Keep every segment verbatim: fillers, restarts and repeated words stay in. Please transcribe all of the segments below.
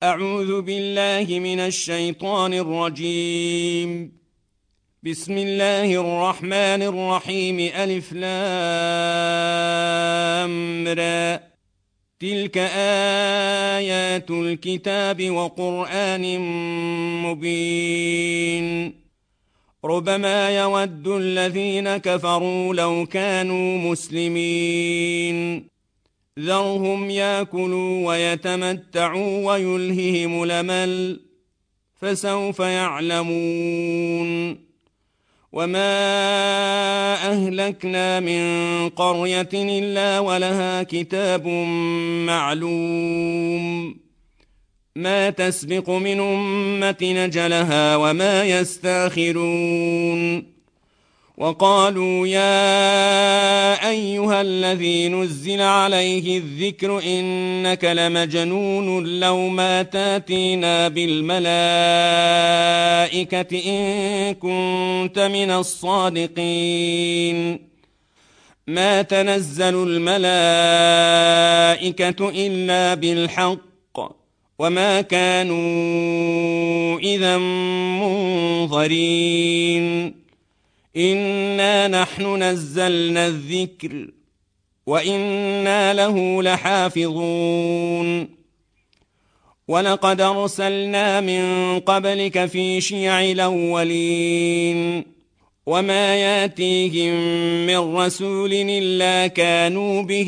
أعوذ بالله من الشيطان الرجيم. بسم الله الرحمن الرحيم. ألف لام را. تلك آيات الكتاب وقرآن مبين. ربما يود الذين كفروا لو كانوا مسلمين. ذرهم يأكلوا ويتمتعوا ويلههم الأمل فسوف يعلمون. وما أهلكنا من قرية إلا ولها كتاب معلوم ما تسبق من أمة أجلها وما يستاخرون. وقالوا يا أيها الذي نزل عليه الذكر إنك لمجنون لو ما تاتينا بالملائكة إن كنت من الصادقين. ما تنزل الملائكة إلا بالحق وما كانوا إذا منظرين. إنا نحن نزلنا الذكر وإنا له لحافظون. ولقد أرسلنا من قبلك في شيع الأولين وما ياتيهم من رسول إلا كانوا به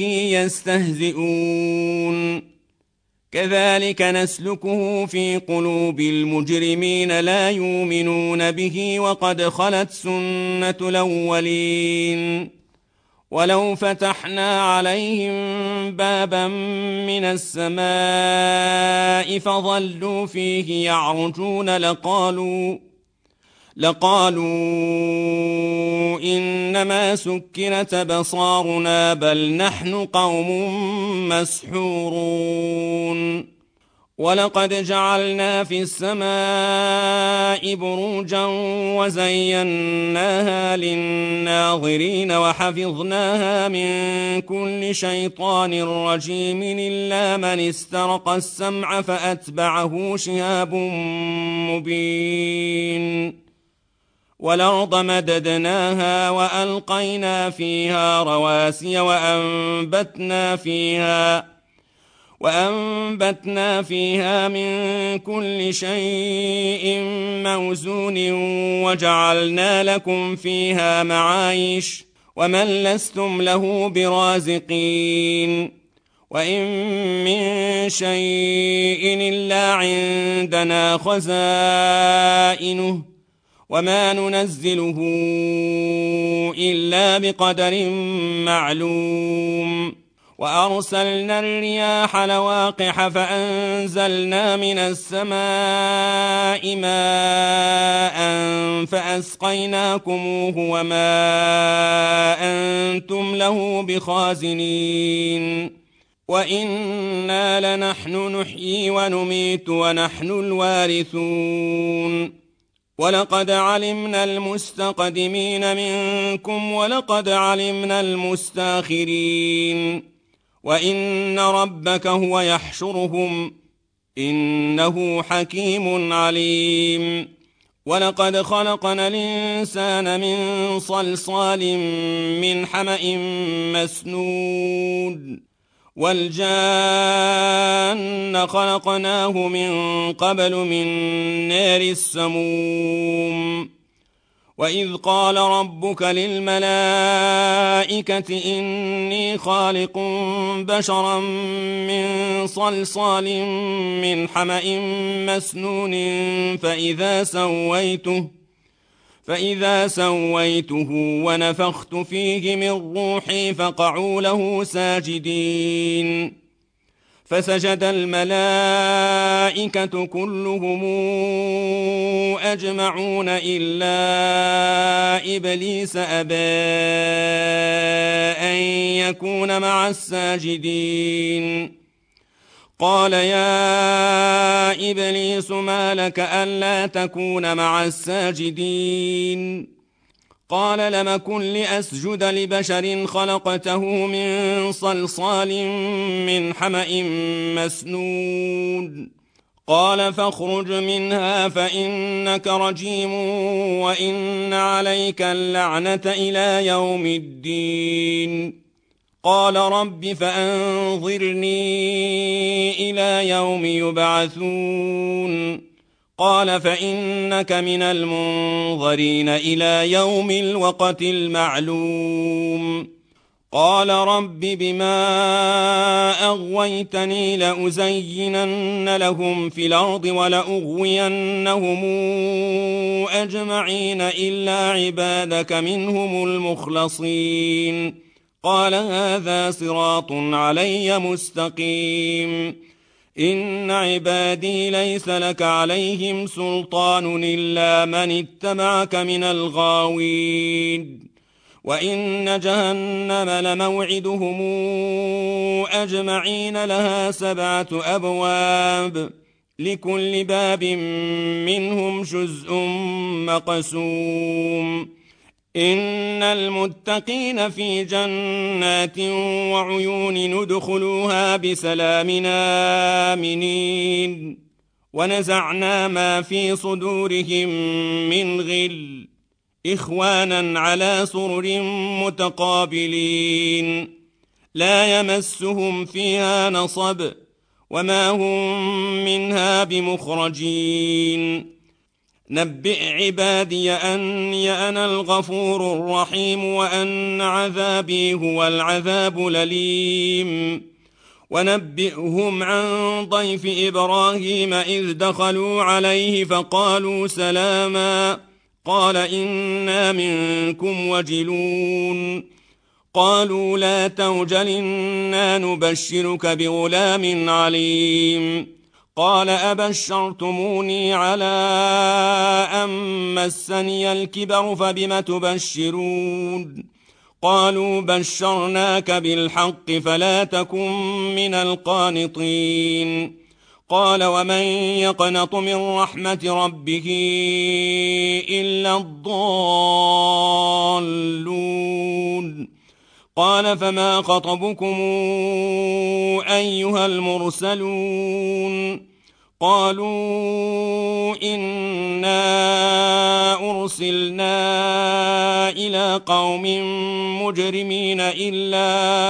يستهزئون. كذلك نسلكه في قلوب المجرمين لا يؤمنون به وقد خلت سنة الأولين. ولو فتحنا عليهم بابا من السماء فظلوا فيه يعرجون لقالوا لقالوا إنما سكرت أبصارنا بل نحن قوم مسحورون. ولقد جعلنا في السماء بروجا وزيناها للناظرين وحفظناها من كل شيطان رجيم إلا من استرق السمع فأتبعه شهاب مبين. والأرض مددناها وألقينا فيها رواسي وأنبتنا فيها وأنبتنا فيها من كل شيء موزون وجعلنا لكم فيها معايش ومن لستم له برازقين. وإن من شيء إلا عندنا خزائنه وما ننزله إلا بقدر معلوم. وأرسلنا الرياح لواقح فأنزلنا من السماء ماء فأسقيناكموه وما أنتم له بخازنين. وإنا لنحن نحيي ونميت ونحن الوارثون. ولقد علمنا المستقدمين منكم ولقد علمنا المستاخرين. وإن ربك هو يحشرهم إنه حكيم عليم. ولقد خلقنا الإنسان من صلصال من حمأ مسنود والجان خلقناه من قبل من نار السموم. وإذ قال ربك للملائكة إني خالق بشرا من صلصال من حمأ مسنون فإذا سويته فإذا سويته ونفخت فيه من روحي فقعوا له ساجدين. فسجد الملائكة كلهم أجمعون إلا إبليس أبى أن يكون مع الساجدين. قال يا إبليس ما لك ألا تكون مع الساجدين؟ قال لم أكن لأسجد لبشر خلقته من صلصال من حمأ مسنود قال فاخرج منها فإنك رجيم وإن عليك اللعنة إلى يوم الدين. قال رب فأنظرني إلى يوم يبعثون. قال فإنك من المنظرين إلى يوم الوقت المعلوم. قال رب بما أغويتني لأزينن لهم في الأرض ولأغوينهم أجمعين إلا عبادك منهم المخلصين. قال هذا صراط علي مستقيم. إن عبادي ليس لك عليهم سلطان إلا من اتبعك من الغاوين. وإن جهنم لموعدهم أجمعين لها سبعة أبواب لكل باب منهم جزء مقسوم. إن المتقين في جنات وعيون ندخلوها بسلام آمنين. ونزعنا ما في صدورهم من غل إخوانا على سرر متقابلين لا يمسهم فيها نصب وما هم منها بمخرجين. نبئ عبادي أني أنا الغفور الرحيم وأن عذابي هو العذاب الأليم. ونبئهم عن ضيف إبراهيم إذ دخلوا عليه فقالوا سلاما قال إنا منكم وجلون. قالوا لا توجل إنا نبشرك بغلام عليم. قال أبشرتموني على أن مسني الكبر فبم تبشرون. قالوا بشرناك بالحق فلا تكن من القانطين. قال ومن يقنط من رحمة ربه إلا الضالون. قال فما خطبكم أيها المرسلون. قالوا إنا أرسلنا إلى قوم مجرمين إلا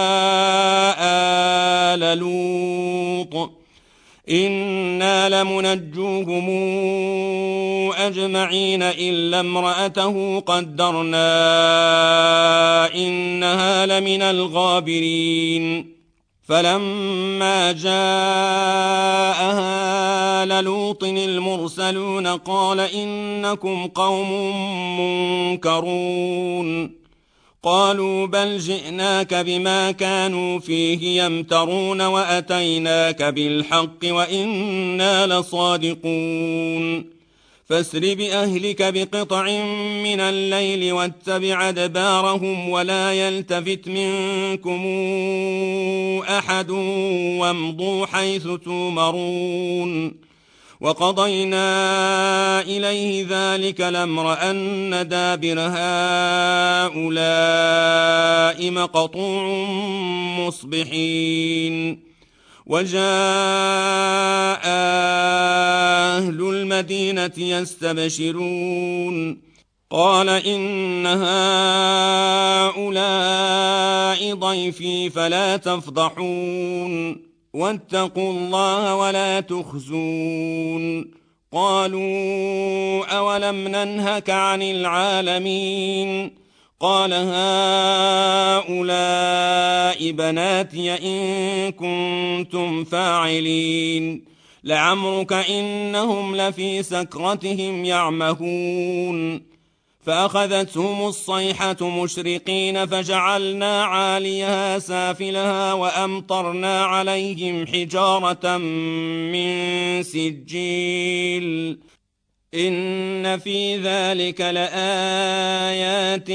آل لوط إنا لمنجوهم أجمعين إلا امرأته قدرنا إنها لمن الغابرين. فلما جاءها آل لوط المرسلون قال إنكم قوم منكرون. قالوا بل جئناك بما كانوا فيه يمترون وأتيناك بالحق وإنا لصادقون. فاسر بأهلك بقطع من الليل واتبع أدبارهم ولا يلتفت منكم أحد وامضوا حيث تؤمرون. وقضينا إليه ذلك الأمر أن دابر هؤلاء مقطوع مصبحين. وجاء أهل المدينة يستبشرون. قال إن هؤلاء ضيفي فلا تفضحون واتقوا الله ولا تخزون. قالوا أولم ننهك عن العالمين. قال هؤلاء بناتي إن كنتم فاعلين. لعمرك إنهم لفي سكرتهم يعمهون. فأخذتهم الصيحة مشرقين فجعلنا عاليها سافلها وأمطرنا عليهم حجارة من سجيل. إن في ذلك لآيات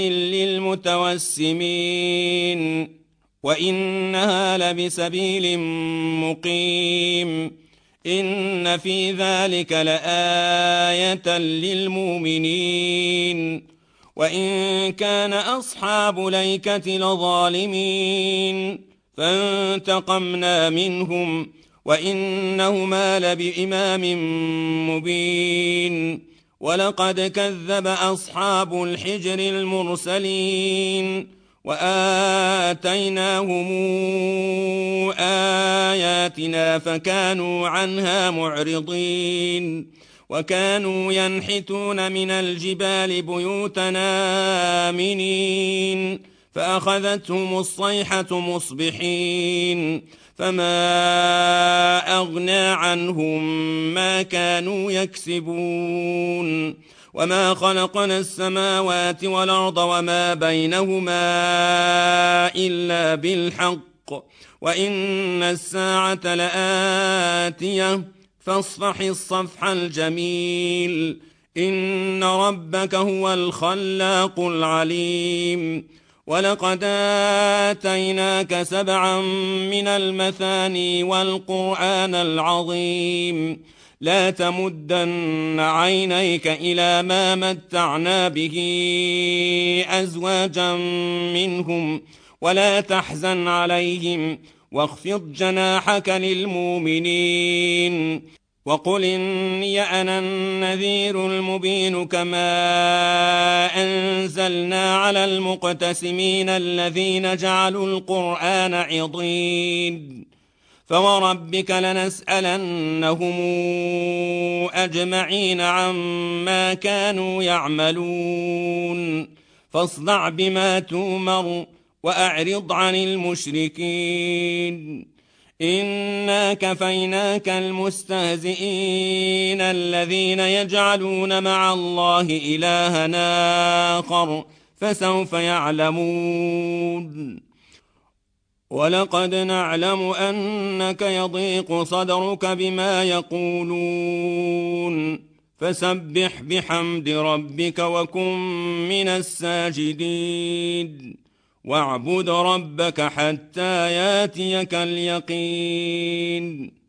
للمتوسمين وإنها لبسبيل مقيم. إن في ذلك لآية للمؤمنين وإن كان أصحاب ليكة لظالمين. فانتقمنا منهم وإنهما لبإمام مبين ولقد كذب أصحاب الحجر المرسلين وآتيناهم آياتنا فكانوا عنها معرضين وكانوا ينحتون من الجبال بيوتنا آمنين فأخذتهم الصيحة مصبحين فما أغنى عنهم ما كانوا يكسبون وما خلقنا السماوات والأرض وما بينهما إلا بالحق وإن الساعة لآتية فاصفح الصفح الجميل إن ربك هو الخلاق العليم ولقد آتيناك سبعا من المثاني والقرآن العظيم لا تمدن عينيك إلى ما متعنا به أزواجا منهم ولا تحزن عليهم واخفض جناحك للمؤمنين وقل إني أنا النذير المبين كما أنزلنا على المقتسمين الذين جعلوا القرآن عضين فوربك لنسألنهم أجمعين عما كانوا يعملون فاصدع بما تؤمر وأعرض عن المشركين إنا كفيناك المستهزئين الذين يجعلون مع الله إلها آخر فسوف يعلمون ولقد نعلم أنك يضيق صدرك بما يقولون فسبح بحمد ربك وكن من الساجدين واعبد ربك حتى ياتيك اليقين